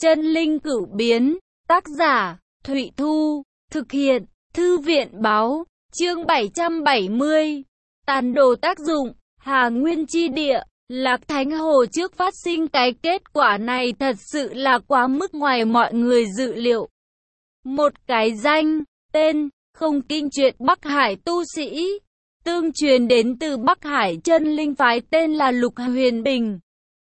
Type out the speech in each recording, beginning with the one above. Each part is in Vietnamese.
Chân linh cửu biến, tác giả, Thụy Thu, thực hiện, Thư viện báo, chương 770. Tàn đồ tác dụng, Hà Nguyên chi địa, Lạc Thánh Hồ trước phát sinh cái kết quả này thật sự là quá mức ngoài mọi người dự liệu. Một cái danh, tên, không kinh chuyện Bắc Hải tu sĩ, tương truyền đến từ Bắc Hải chân linh phái tên là Lục Huyền Bình.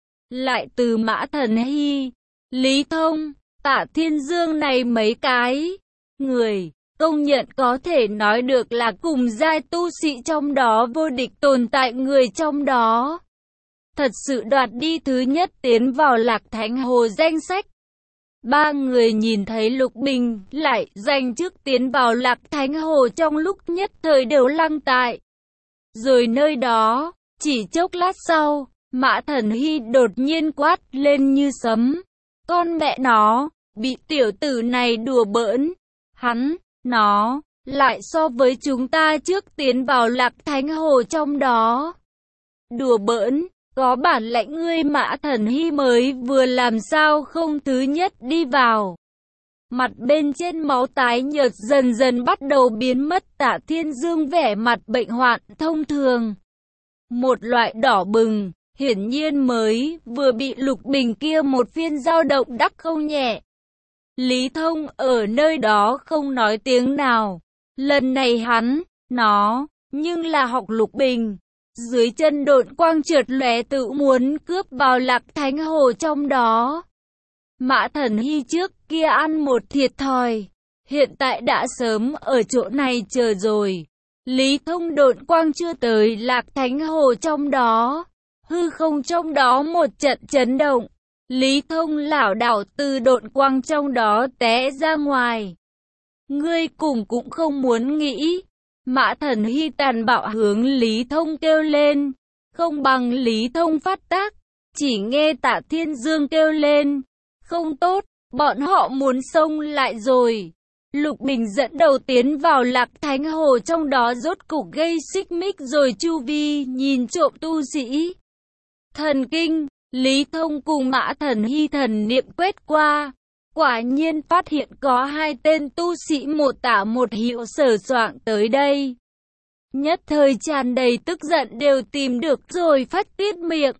Lại từ Mã Thần Hy, Lý Thông, Tạ Thiên Dương này mấy cái người công nhận có thể nói được là cùng giai tu sĩ trong đó vô địch tồn tại người trong đó. Thật sự đoạt đi thứ nhất tiến vào Lạc Thánh Hồ danh sách. Ba người nhìn thấy Lục Bình lại giành trước tiến vào Lạc Thánh Hồ trong lúc nhất thời đều lăng tại. Rồi nơi đó, chỉ chốc lát sau, Mã Thần Hy đột nhiên quát lên như sấm. Con mẹ nó, bị tiểu tử này đùa bỡn. Hắn, nó, lại so với chúng ta trước tiến vào Lạc Thánh Hồ trong đó. Đùa bỡn, có bản lãnh ngươi Mã Thần Hy mới vừa làm sao không thứ nhất đi vào. Mặt bên trên máu tái nhợt dần dần bắt đầu biến mất. Tạ Thiên Dương vẻ mặt bệnh hoạn thông thường. Một loại đỏ bừng, hiển nhiên mới vừa bị Lục Bình kia một phiên dao động đắc không nhẹ. Lý Thông ở nơi đó không nói tiếng nào. Lần này hắn, nó, nhưng là học Lục Bình. Dưới chân độn quang trượt lóe tự muốn cướp vào Lạc Thánh Hồ trong đó. Mã Thần Hy trước kia ăn một thiệt thòi, hiện tại đã sớm ở chỗ này chờ rồi. Lý Thông độn quang chưa tới Lạc Thánh Hồ trong đó, hư không trong đó một trận chấn động. Lý Thông lảo đảo từ độn quang trong đó té ra ngoài. Ngươi cùng cũng không muốn nghĩ. Mã Thần Hy tàn bạo hướng Lý Thông kêu lên. Không bằng Lý Thông phát tác. Chỉ nghe Tạ Thiên Dương kêu lên. Không tốt, bọn họ muốn xông lại rồi. Lục Bình dẫn đầu tiến vào Lạc Thánh Hồ trong đó rốt cục gây xích mích rồi chu vi nhìn trộm tu sĩ. Thần kinh, Lý Thông cùng Mã Thần Hy thần niệm quét qua. Quả nhiên phát hiện có hai tên tu sĩ một tả một hữu sờ soạng tới đây. Nhất thời tràn đầy tức giận đều tìm được rồi phát tiết miệng.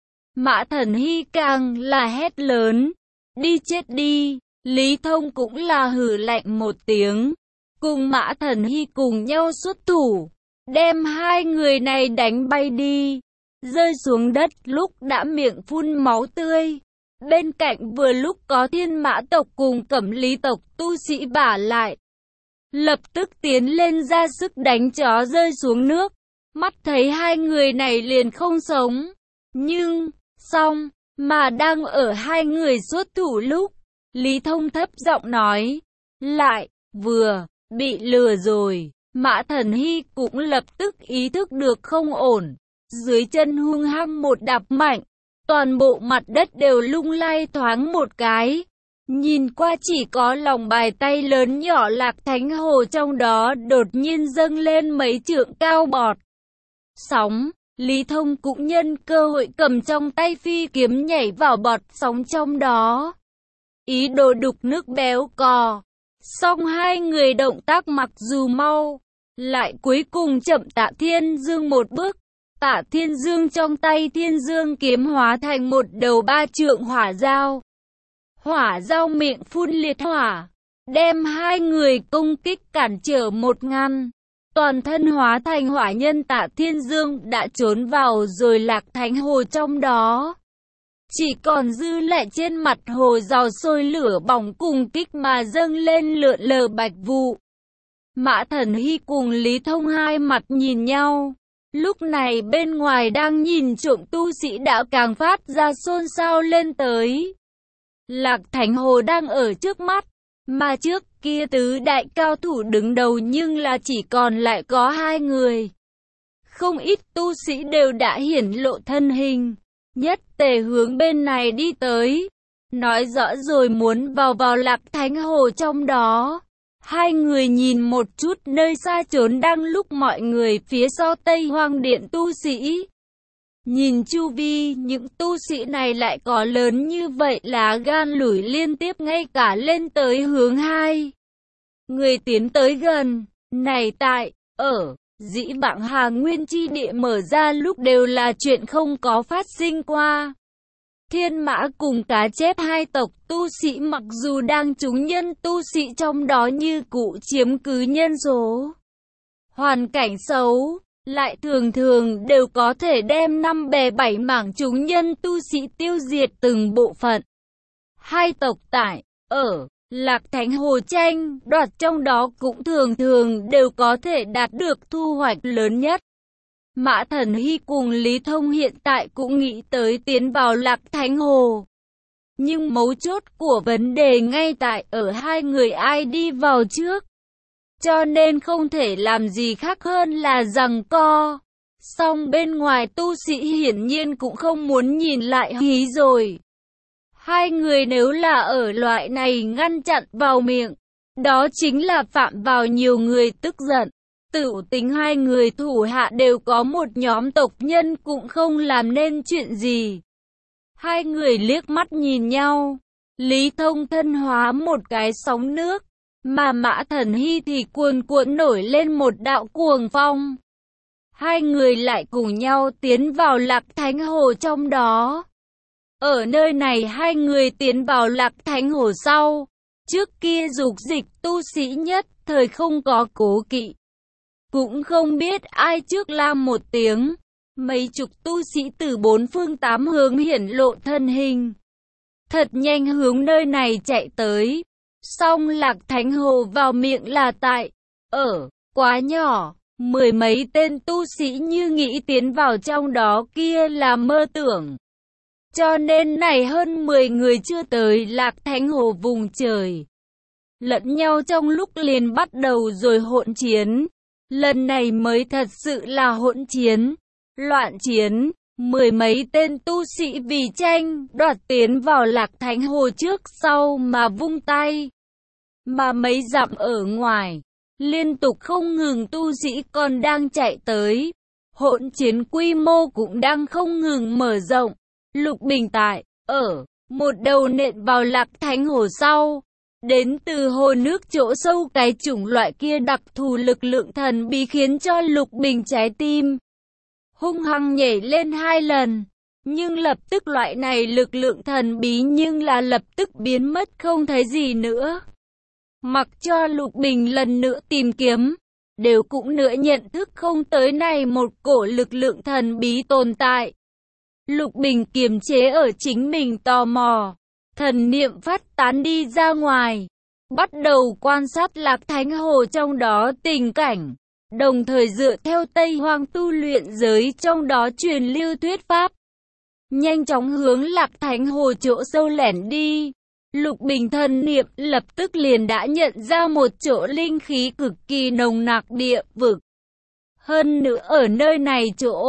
Mã Thần Hy càng là hét lớn. Đi chết đi. Lý Thông cũng là hừ lạnh một tiếng. Cùng Mã Thần Hy cùng nhau xuất thủ. Đem hai người này đánh bay đi. Rơi xuống đất lúc đã miệng phun máu tươi. Bên cạnh vừa lúc có Thiên Mã tộc cùng Cẩm Lý tộc tu sĩ bả lại. Lập tức tiến lên ra sức đánh chó rơi xuống nước. Mắt thấy hai người này liền không sống. Nhưng, xong, mà đang ở hai người xuất thủ lúc. Lý Thông thấp giọng nói. Lại, vừa, bị lừa rồi. Mã Thần Hy cũng lập tức ý thức được không ổn. Dưới chân hung hăng một đạp mạnh. Toàn bộ mặt đất đều lung lay thoáng một cái. Nhìn qua chỉ có lòng bài tay lớn nhỏ Lạc Thánh Hồ trong đó đột nhiên dâng lên mấy trượng cao bọt. Sóng, Lý Thông cũng nhân cơ hội cầm trong tay phi kiếm nhảy vào bọt sóng trong đó. Ý đồ đục nước béo cò. Song hai người động tác mặc dù mau, lại cuối cùng chậm Tạ Thiên Dương một bước. Tạ Thiên Dương trong tay Thiên Dương kiếm hóa thành một đầu 3 trượng hỏa dao. Hỏa dao miệng phun liệt hỏa, đem hai người công kích cản trở một ngăn. Toàn thân hóa thành hỏa nhân Tạ Thiên Dương đã trốn vào rồi Lạc Thánh Hồ trong đó. Chỉ còn dư lại trên mặt hồ rào sôi lửa bỏng cùng kích mà dâng lên lượn lờ bạch vụ. Mã Thần Hy cùng Lý Thông hai mặt nhìn nhau. Lúc này bên ngoài đang nhìn trộm tu sĩ đã càng phát ra xôn xao lên tới. Lạc Thánh Hồ đang ở trước mắt, mà trước kia tứ đại cao thủ đứng đầu nhưng là chỉ còn lại có hai người. Không ít tu sĩ đều đã hiển lộ thân hình, nhất tề hướng bên này đi tới. Nói rõ rồi muốn vào Lạc Thánh Hồ trong đó. Hai người nhìn một chút nơi xa trốn đang lúc mọi người phía sau Tây Hoang Điện tu sĩ. Nhìn chu vi, những tu sĩ này lại có lớn như vậy, lá gan lủi liên tiếp ngay cả lên tới hướng hai người tiến tới gần. Này tại, ở, dĩ vãng Hà Nguyên chi địa mở ra lúc đều là chuyện không có phát sinh qua. Thiên Mã cùng Cá Chép hai tộc tu sĩ mặc dù đang chúng nhân tu sĩ trong đó như cũ chiếm cứ nhân số. Hoàn cảnh xấu, lại thường thường đều có thể đem 5 bè 7 mảng chúng nhân tu sĩ tiêu diệt từng bộ phận. Hai tộc tại, ở, Lạc Thánh Hồ tranh đoạt trong đó cũng thường thường đều có thể đạt được thu hoạch lớn nhất. Mã Thần Hy cùng Lý Thông hiện tại cũng nghĩ tới tiến vào Lạc Thánh Hồ. Nhưng mấu chốt của vấn đề ngay tại ở hai người ai đi vào trước. Cho nên không thể làm gì khác hơn là giằng co. Song bên ngoài tu sĩ hiển nhiên cũng không muốn nhìn lại hí rồi. Hai người nếu là ở loại này ngăn chặn vào miệng, đó chính là phạm vào nhiều người tức giận. Tự tính hai người thủ hạ đều có một nhóm tộc nhân cũng không làm nên chuyện gì. Hai người liếc mắt nhìn nhau. Lý Thông thân hóa một cái sóng nước, mà Mã Thần Hy thì cuồn cuộn nổi lên một đạo cuồng phong. Hai người lại cùng nhau tiến vào Lạc Thánh Hồ trong đó. Ở nơi này hai người tiến vào Lạc Thánh Hồ sau. Trước kia dục dịch tu sĩ nhất thời không có cố kỵ. Cũng không biết ai trước la một tiếng. Mấy chục tu sĩ từ bốn phương tám hướng hiển lộ thân hình. Thật nhanh hướng nơi này chạy tới. Song Lạc Thánh Hồ vào miệng là tại, ở, quá nhỏ. Mười mấy tên tu sĩ như nghĩ tiến vào trong đó kia là mơ tưởng. Cho nên này hơn 10 người chưa tới Lạc Thánh Hồ vùng trời. Lẫn nhau trong lúc liền bắt đầu rồi hỗn chiến. Lần này mới thật sự là hỗn chiến, loạn chiến. Mười mấy tên tu sĩ vì tranh đoạt tiến vào Lạc Thánh Hồ trước sau mà vung tay. Mà mấy dặm ở ngoài, liên tục không ngừng tu sĩ còn đang chạy tới. Hỗn chiến quy mô cũng đang không ngừng mở rộng. Lục Bình tại, ở, một đầu nện vào Lạc Thánh Hồ sau. Đến từ hồ nước chỗ sâu cái chủng loại kia đặc thù lực lượng thần bí khiến cho Lục Bình trái tim hung hăng nhảy lên 2 lần. Nhưng lập tức loại này lực lượng thần bí nhưng là lập tức biến mất không thấy gì nữa. Mặc cho Lục Bình lần nữa tìm kiếm, đều cũng nữa nhận thức không tới này một cổ lực lượng thần bí tồn tại. Lục Bình kiềm chế ở chính mình tò mò, thần niệm phát tán đi ra ngoài, bắt đầu quan sát Lạc Thánh Hồ trong đó tình cảnh, đồng thời dựa theo Tây Hoang tu luyện giới trong đó truyền lưu thuyết pháp. Nhanh chóng hướng Lạc Thánh Hồ chỗ sâu lẻn đi. Lục Bình thần niệm lập tức liền đã nhận ra một chỗ linh khí cực kỳ nồng nặc địa vực. Hơn nữa ở nơi này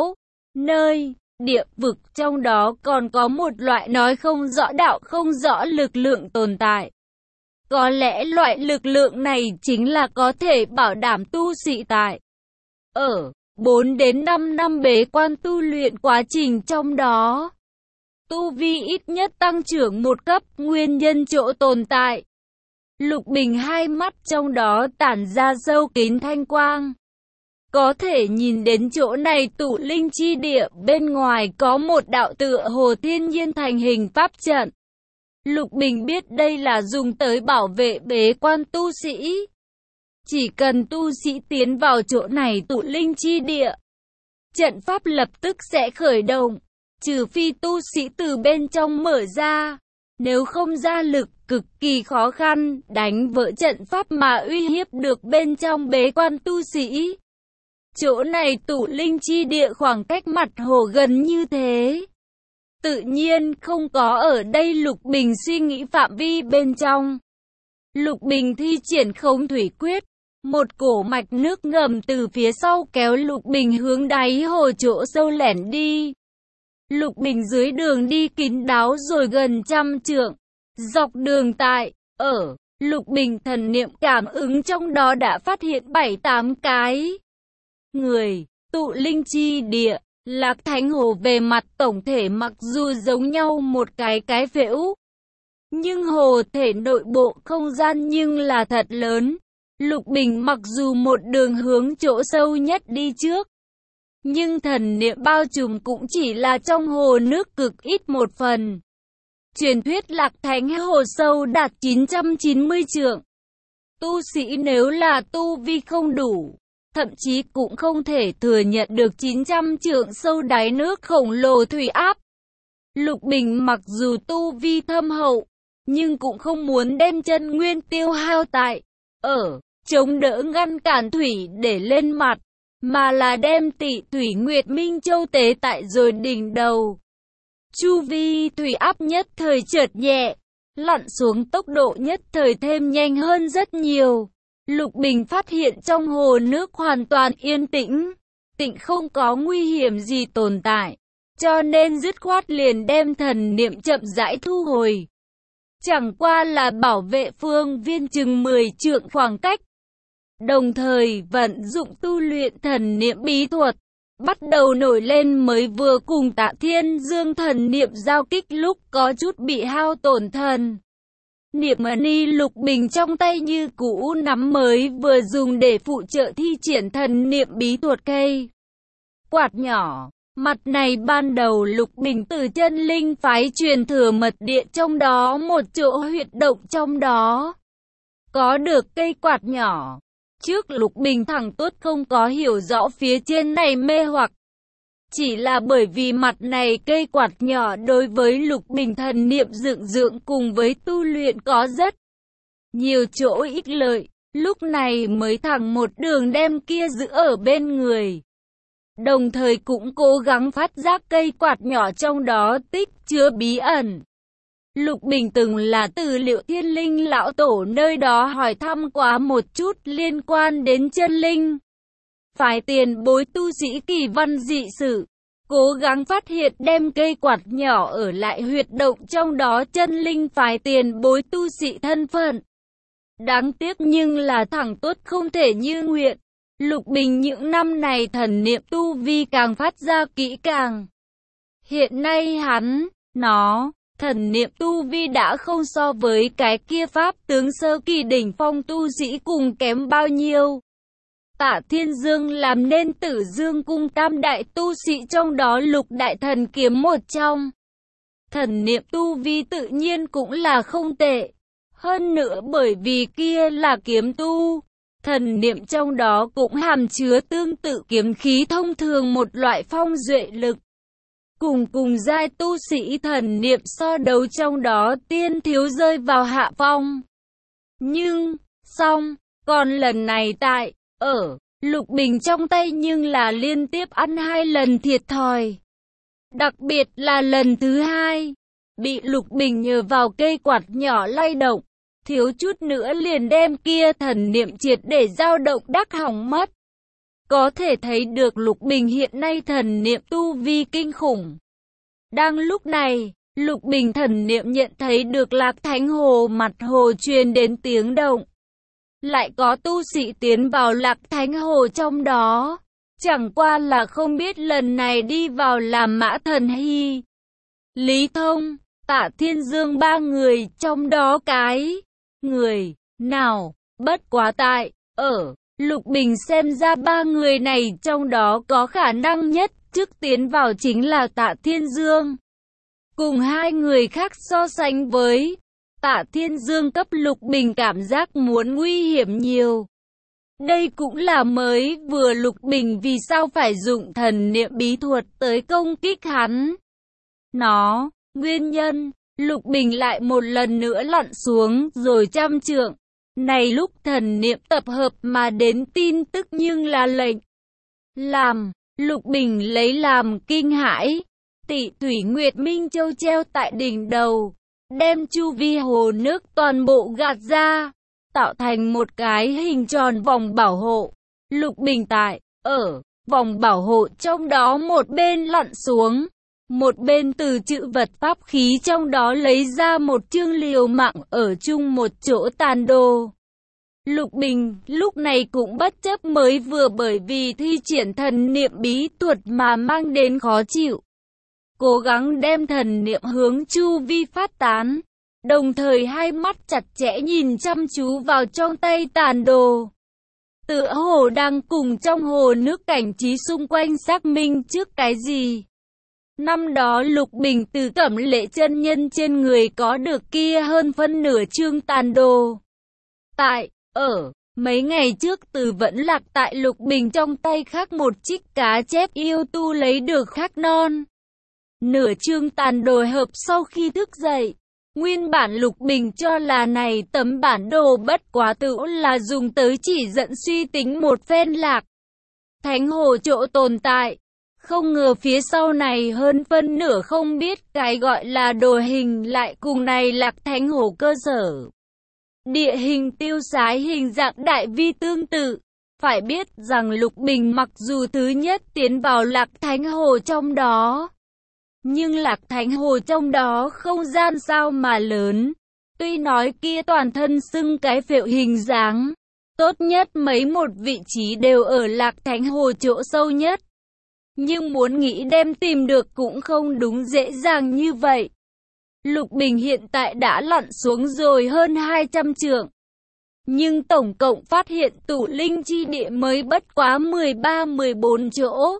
địa vực trong đó còn có một loại nói không rõ đạo không rõ lực lượng tồn tại. Có lẽ loại lực lượng này chính là có thể bảo đảm tu sĩ tại ở 4 đến 5 năm bế quan tu luyện quá trình trong đó. Tu vi ít nhất tăng trưởng một cấp, nguyên nhân chỗ tồn tại. Lục Bình hai mắt trong đó tản ra sâu kín thanh quang. Có thể nhìn đến chỗ này tụ linh chi địa, bên ngoài có một đạo tựa hồ thiên nhiên thành hình pháp trận. Lục Bình biết đây là dùng tới bảo vệ bế quan tu sĩ. Chỉ cần tu sĩ tiến vào chỗ này tụ linh chi địa, trận pháp lập tức sẽ khởi động. Trừ phi tu sĩ từ bên trong mở ra, nếu không ra lực cực kỳ khó khăn đánh vỡ trận pháp mà uy hiếp được bên trong bế quan tu sĩ. Chỗ này tụ linh chi địa khoảng cách mặt hồ gần như thế. Tự nhiên không có ở đây. Lục Bình suy nghĩ phạm vi bên trong. Lục Bình thi triển Khống Thủy Quyết. Một cổ mạch nước ngầm từ phía sau kéo Lục Bình hướng đáy hồ chỗ sâu lẻn đi. Lục Bình dưới đường đi kín đáo rồi gần 100 trượng. Dọc đường tại, ở, Lục Bình thần niệm cảm ứng trong đó đã phát hiện 7-8 cái người. Tụ linh chi địa Lạc Thánh Hồ về mặt tổng thể mặc dù giống nhau một cái phễu, nhưng hồ thể nội bộ không gian nhưng là thật lớn. Lục Bình mặc dù một đường hướng chỗ sâu nhất đi trước, nhưng thần niệm bao trùm cũng chỉ là trong hồ nước cực ít một phần. Truyền thuyết Lạc Thánh Hồ sâu đạt 990 trượng. Tu sĩ nếu là tu vi không đủ, thậm chí cũng không thể thừa nhận được 900 trượng sâu đáy nước khổng lồ thủy áp. Lục Bình mặc dù tu vi thâm hậu, nhưng cũng không muốn đem chân nguyên tiêu hao tại chống đỡ ngăn cản thủy để lên mặt, mà là đem Tị Thủy Nguyệt Minh Châu tế tại rồi đỉnh đầu. Chu vi thủy áp nhất thời chợt nhẹ, lặn xuống tốc độ nhất thời thêm nhanh hơn rất nhiều. Lục Bình phát hiện trong hồ nước hoàn toàn yên tĩnh, không có nguy hiểm gì tồn tại, cho nên dứt khoát liền đem thần niệm chậm rãi thu hồi. Chẳng qua là bảo vệ phương viên chừng 10 trượng khoảng cách, đồng thời vận dụng tu luyện thần niệm bí thuật, bắt đầu nổi lên mới vừa cùng Tạ Thiên Dương thần niệm giao kích lúc có chút bị hao tổn thần. Niệm ni Lục Bình trong tay như cũ nắm mới vừa dùng để phụ trợ thi triển thần niệm bí thuật cây quạt nhỏ. Mặt này ban đầu Lục Bình từ chân linh phái truyền thừa mật điện trong đó một chỗ huyệt động trong đó có được cây quạt nhỏ. Trước Lục Bình thẳng tốt không có hiểu rõ phía trên này mê hoặc, chỉ là bởi vì mặt này cây quạt nhỏ đối với Lục Bình thần niệm dựng cùng với tu luyện có rất nhiều chỗ ích lợi, lúc này mới thẳng một đường đem kia giữ ở bên người. Đồng thời cũng cố gắng phát giác cây quạt nhỏ trong đó tích chứa bí ẩn. Lục Bình từng là từ Liệu Thiên Linh lão tổ nơi đó hỏi thăm quá một chút liên quan đến chân linh phái tiền bối tu sĩ kỳ văn dị sử, cố gắng phát hiện đem cây quạt nhỏ ở lại huyệt động trong đó chân linh phái tiền bối tu sĩ thân phận. Đáng tiếc nhưng là thẳng tốt không thể như nguyện. Lục Bình những năm này thần niệm tu vi càng phát ra kỹ càng. Hiện nay thần niệm tu vi đã không so với cái kia pháp tướng sơ kỳ đỉnh phong tu sĩ cùng kém bao nhiêu. Tạ Thiên Dương làm nên Tử Dương cung tam đại tu sĩ trong đó Lục đại thần kiếm một trong. Thần niệm tu vi tự nhiên cũng là không tệ. Hơn nữa bởi vì kia là kiếm tu, thần niệm trong đó cũng hàm chứa tương tự kiếm khí thông thường một loại phong duệ lực. Cùng giai tu sĩ thần niệm so đấu trong đó tiên thiếu rơi vào hạ phong. Nhưng, còn lần này Lục Bình trong tay nhưng là liên tiếp ăn 2 lần thiệt thòi. Đặc biệt là lần thứ 2, bị Lục Bình nhờ vào cây quạt nhỏ lay động, thiếu chút nữa liền đem kia thần niệm triệt để dao động đắc hỏng mất. Có thể thấy được Lục Bình hiện nay thần niệm tu vi kinh khủng. Đang lúc này, Lục Bình thần niệm nhận thấy được Lạc Thánh Hồ mặt hồ truyền đến tiếng động. Lại có tu sĩ tiến vào Lạc Thánh Hồ trong đó. Chẳng qua là không biết lần này đi vào làm Mã Thần Hy, Lý Thông, Tạ Thiên Dương 3 người, trong đó cái người nào bất quá tại Lục Bình xem ra 3 người này trong đó có khả năng nhất trước tiến vào chính là Tạ Thiên Dương. Cùng 2 người khác so sánh với Tạ Thiên Dương cấp Lục Bình cảm giác muốn nguy hiểm nhiều. Đây cũng là mới vừa Lục Bình vì sao phải dụng thần niệm bí thuật tới công kích hắn. Nguyên nhân, Lục Bình lại một lần nữa lặn xuống rồi 100 trượng. Này lúc thần niệm tập hợp mà đến tin tức nhưng là lệnh làm Lục Bình lấy làm kinh hãi. Tị Thủy Nguyệt Minh Châu treo tại đỉnh đầu, đem chu vi hồ nước toàn bộ gạt ra, tạo thành một cái hình tròn vòng bảo hộ. Lục Bình tại vòng bảo hộ trong đó một bên lặn xuống, một bên từ chữ vật pháp khí trong đó lấy ra một chương liều mạng ở chung một chỗ tàn đồ. Lục Bình lúc này cũng bất chấp mới vừa bởi vì thi triển thần niệm bí thuật mà mang đến khó chịu. Cố gắng đem thần niệm hướng chu vi phát tán, đồng thời hai mắt chặt chẽ nhìn chăm chú vào trong tay tàn đồ. Tựa hồ đang cùng trong hồ nước cảnh trí xung quanh xác minh trước cái gì. Năm đó Lục Bình từ Cẩm Lệ chân nhân trên người có được kia hơn phân nửa chương tàn đồ. Mấy ngày trước từ vẫn lạc tại Lục Bình trong tay khác một trích cá chép yêu tu lấy được khắc non. Nửa chương tàn đồ hợp sau khi thức dậy. Nguyên bản Lục Bình cho là này tấm bản đồ bất quá tự là dùng tới chỉ dẫn suy tính một phen Lạc Thánh Hồ chỗ tồn tại. Không ngờ phía sau này hơn phân nửa không biết cái gọi là đồ hình lại cùng này Lạc Thánh Hồ cơ sở. Địa hình tiêu sái hình dạng đại vi tương tự. Phải biết rằng Lục Bình mặc dù thứ nhất tiến vào Lạc Thánh Hồ trong đó, nhưng Lạc Thánh Hồ trong đó không gian sao mà lớn. Tuy nói kia toàn thân xưng cái phễu hình dáng, tốt nhất mấy một vị trí đều ở Lạc Thánh Hồ chỗ sâu nhất. Nhưng muốn nghĩ đem tìm được cũng không đúng dễ dàng như vậy. Lục Bình hiện tại đã lặn xuống rồi hơn 200 trượng. Nhưng tổng cộng phát hiện tụ linh chi địa mới bất quá 13-14 chỗ.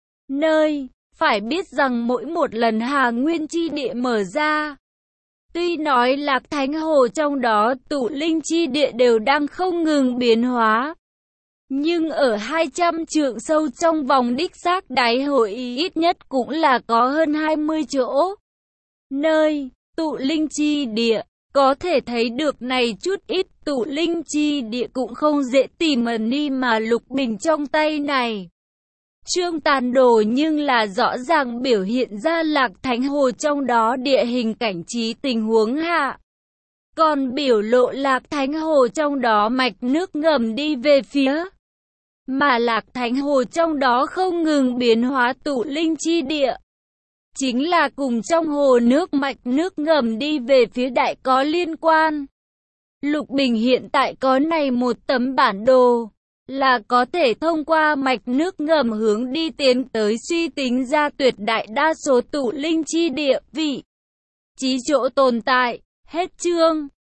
Phải biết rằng mỗi một lần Hà Nguyên chi địa mở ra, tuy nói Lạc Thánh Hồ trong đó tụ linh chi địa đều đang không ngừng biến hóa, nhưng ở 200 trượng sâu trong vòng đích xác đáy hồ ít nhất cũng là có hơn 20 chỗ. Tụ linh chi địa, có thể thấy được này chút ít tụ linh chi địa cũng không dễ tìm đi mà Lục Bình trong tay này. Chương tàn đồ nhưng là rõ ràng biểu hiện ra Lạc Thánh Hồ trong đó địa hình cảnh trí tình huống hạ. Còn biểu lộ Lạc Thánh Hồ trong đó mạch nước ngầm đi về phía. Mà Lạc Thánh Hồ trong đó không ngừng biến hóa tụ linh chi địa. Chính là cùng trong hồ nước mạch nước ngầm đi về phía đại có liên quan. Lục Bình hiện tại có này một tấm bản đồ, là có thể thông qua mạch nước ngầm hướng đi tiến tới suy tính ra tuyệt đại đa số tụ linh chi địa vị trí chỗ tồn tại. Hết chương.